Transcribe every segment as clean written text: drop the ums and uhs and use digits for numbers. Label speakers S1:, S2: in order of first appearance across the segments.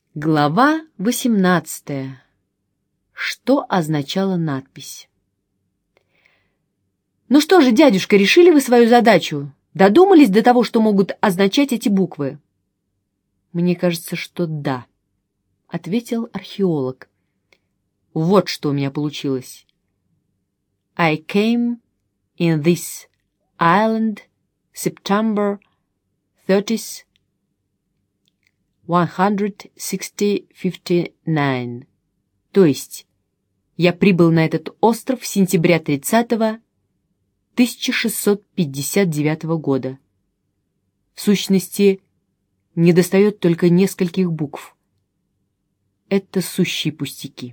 S1: Глава 18. Что означала надпись? «Ну что же, дядюшка, решили вы свою задачу? Додумались до того, что могут означать эти буквы?» «Мне кажется, что да», — ответил археолог. «Вот что у меня получилось. I came in this island September 30th 16059. То есть, я прибыл на этот остров сентября 30-го 1659 года. В сущности, недостает только нескольких букв. Это сущие пустяки.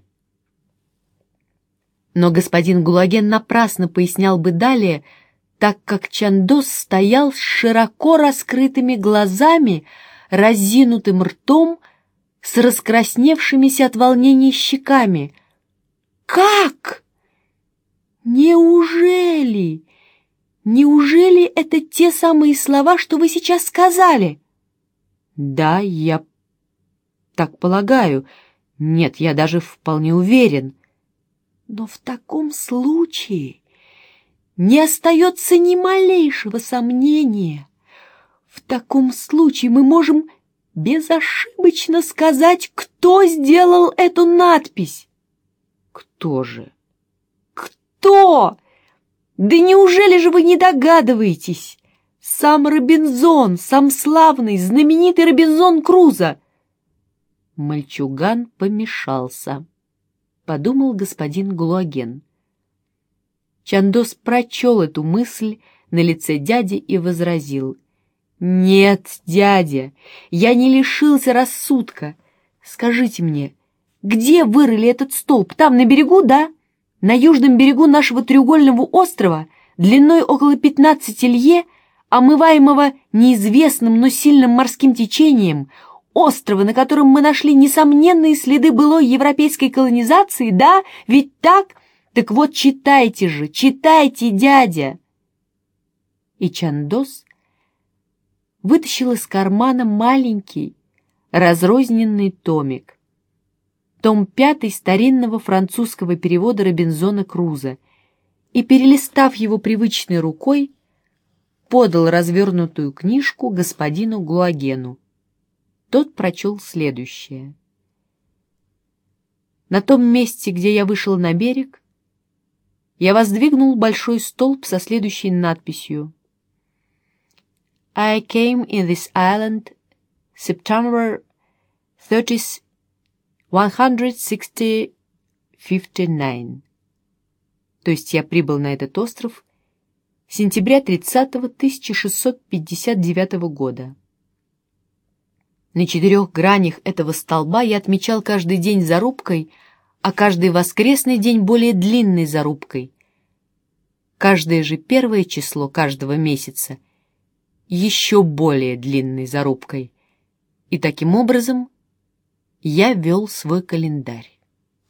S1: Но господин Гулаген напрасно пояснял бы далее, так как Чандос стоял с широко раскрытыми глазами, разинутым ртом, с раскрасневшимися от волнения щеками. «Как? Неужели? Неужели это те самые слова, что вы сейчас сказали?» «Да, я так полагаю. Нет, я даже вполне уверен». «Но в таком случае не остается ни малейшего сомнения. В таком случае мы можем безошибочно сказать, кто сделал эту надпись». «Кто же?» «Кто? Да неужели же вы не догадываетесь? Сам Робинзон, сам славный, знаменитый Робинзон Крузо». Мальчуган помешался, подумал господин Гулаген. Чандос прочел эту мысль на лице дяди и возразил: «Нет, дядя, я не лишился рассудка. Скажите мне, где вырыли этот столб? Там, на берегу, да? На южном берегу нашего треугольного острова, длиной около 15 лье, омываемого неизвестным, но сильным морским течением, острова, на котором мы нашли несомненные следы былой европейской колонизации, да? Ведь так? Так вот, читайте же, читайте, дядя!» И Чандос вытащил из кармана маленький, разрозненный томик. Том 5 старинного французского перевода Робинзона Крузо, и, перелистав его привычной рукой, подал развернутую книжку господину Гулагену. Тот прочел следующее. «На том месте, где я вышел на берег, я воздвигнул большой столб со следующей надписью: I came in this island September 30th 16059. То есть я прибыл на этот остров сентября 30-го 1659 года. На 4 гранях этого столба я отмечал каждый день зарубкой, а каждый воскресный день более длинной зарубкой. Каждое же первое число каждого месяца еще более длинной зарубкой. И таким образом я вел свой календарь.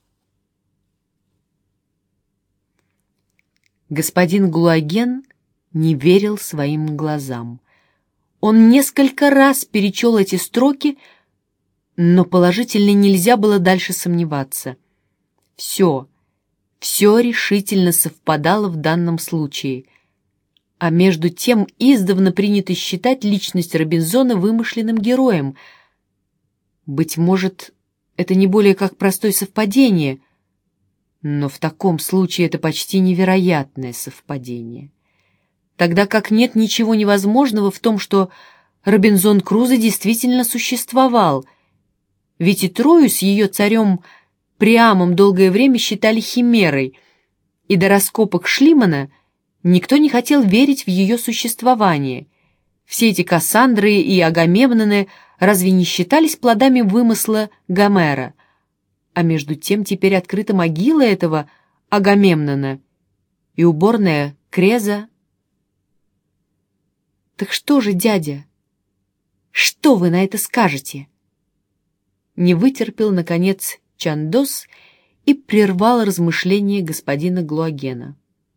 S1: Господин Гулаген не верил своим глазам. Он несколько раз перечел эти строки, но положительно нельзя было дальше сомневаться. Все решительно совпадало в данном случае. А между тем издавна принято считать личность Робинзона вымышленным героем. Быть может, это не более как простое совпадение, но в таком случае это почти невероятное совпадение. Тогда как нет ничего невозможного в том, что Робинзон Крузо действительно существовал, ведь и Трою с ее царем Приамом долгое время считали химерой, и до раскопок Шлимана никто не хотел верить в ее существование. Все эти Кассандры и Агамемноны разве не считались плодами вымысла Гомера? А между тем теперь открыта могила этого Агамемнона и уборная Креза. «Так что же, дядя? Что вы на это скажете?» Не вытерпел, наконец, Чандос и прервал размышления господина Гулагена.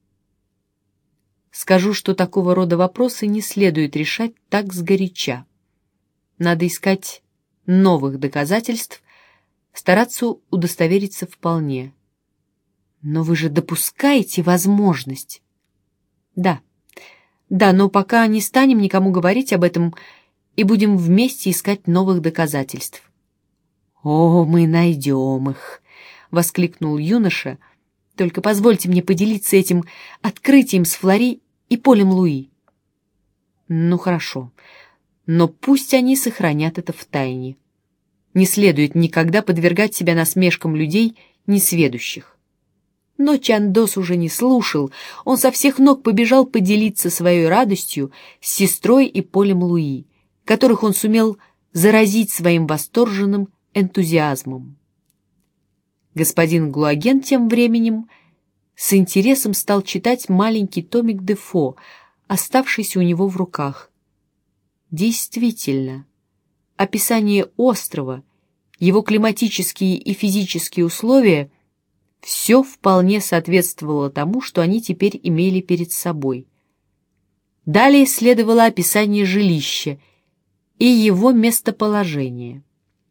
S1: «Скажу, что такого рода вопросы не следует решать так сгоряча. Надо искать новых доказательств, стараться удостовериться вполне. Но вы же допускаете возможность. Да, но пока не станем никому говорить об этом и будем вместе искать новых доказательств. «О, мы найдем их!» — воскликнул юноша. «Только позвольте мне поделиться этим открытием с Флори и Полем Луи». «Ну, хорошо, но пусть они сохранят это в тайне. Не следует никогда подвергать себя насмешкам людей, несведущих». Но Чандос уже не слушал, он со всех ног побежал поделиться своей радостью с сестрой и Полем Луи, которых он сумел заразить своим восторженным энтузиазмом. Господин Глуаген тем временем с интересом стал читать маленький томик Дефо, оставшийся у него в руках. Действительно, описание острова, его климатические и физические условия — все вполне соответствовало тому, что они теперь имели перед собой. Далее следовало описание жилища и его местоположение.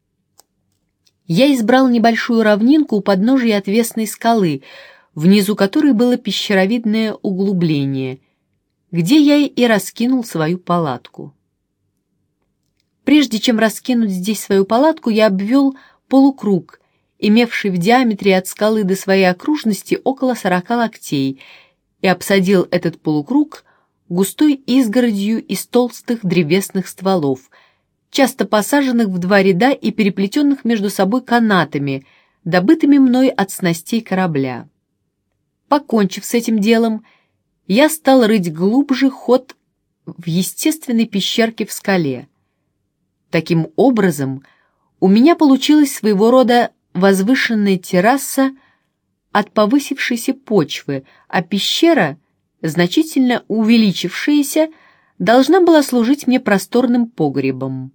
S1: Я избрал небольшую равнинку у подножия отвесной скалы, внизу которой было пещеровидное углубление, где я и раскинул свою палатку. Прежде чем раскинуть здесь свою палатку, я обвел полукруг, имевший в диаметре от скалы до своей окружности около 40 локтей, и обсадил этот полукруг густой изгородью из толстых древесных стволов, часто посаженных в 2 ряда и переплетенных между собой канатами, добытыми мной от снастей корабля. Покончив с этим делом, я стал рыть глубже ход в естественной пещерке в скале. Таким образом, у меня получилась своего рода возвышенная терраса от повысившейся почвы, а пещера, значительно увеличившаяся, должна была служить мне просторным погребом.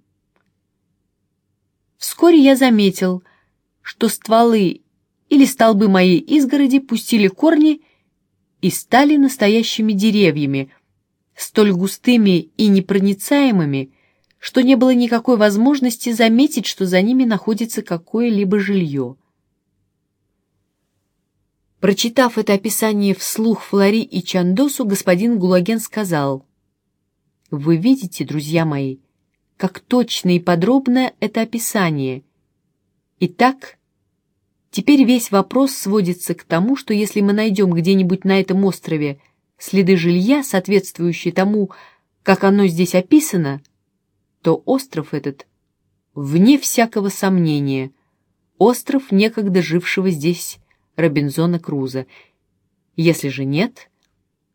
S1: Вскоре я заметил, что стволы или столбы моей изгороди пустили корни и стали настоящими деревьями, столь густыми и непроницаемыми, что не было никакой возможности заметить, что за ними находится какое-либо жилье. Прочитав это описание вслух Флори и Чандосу, господин Глуаген сказал: «Вы видите, друзья мои, как точно и подробно это описание. Итак, теперь весь вопрос сводится к тому, что если мы найдем где-нибудь на этом острове следы жилья, соответствующие тому, как оно здесь описано, то остров этот, вне всякого сомнения, остров некогда жившего здесь Робинзона Крузо. Если же нет,